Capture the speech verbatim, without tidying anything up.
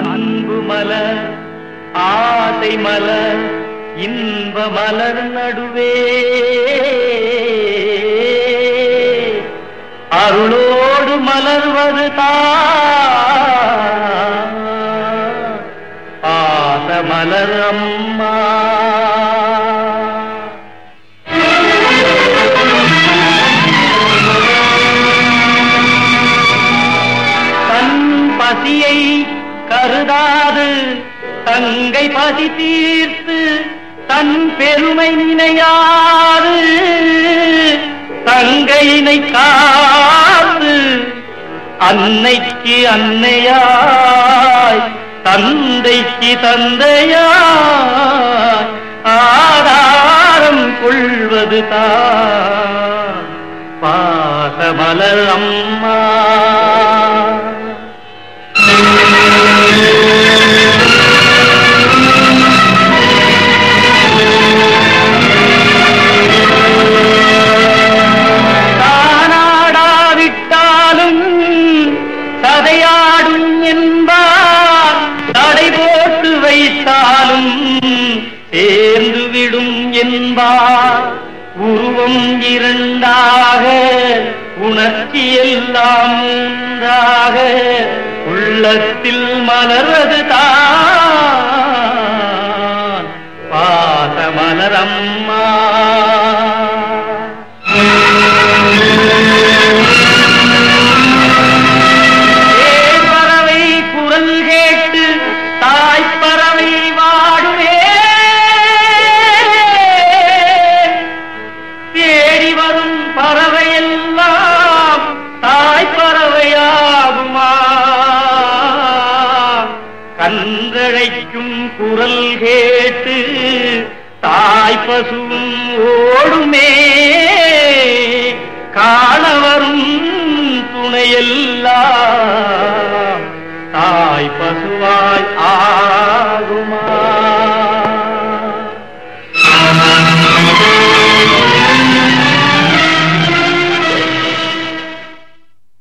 அன்பு மலர் ஆசை மலர் இன்ப மலர் நடுவே அருளோடு மலர்வது தான் பாச மலர் அம்மா. தன் பசியை கருதாது தங்கை பசி தீர்த்து தன் பெருமை நினையாது தங்கையினை காத்து அன்னைக்கு அன்னையாய் தந்தைக்கு தந்தையாய் ஆதாரம் கொள்வது தான் பாசமலர் அம்மா. கதையாடும் என்பார் தடை போட்டு வைத்தாலும் சேர்ந்துவிடும் என்பார். உருவம் இரண்டாக உணர்ச்சி எல்லாம் மூன்றாக உள்ளத்தில் மலர்வது தான் பாச மலரம்மா. பறவையெல்லாம் தாய் பறவையாகுமா? கன்றழைக்கும் குரல் கேட்டு தாய் பசுவும்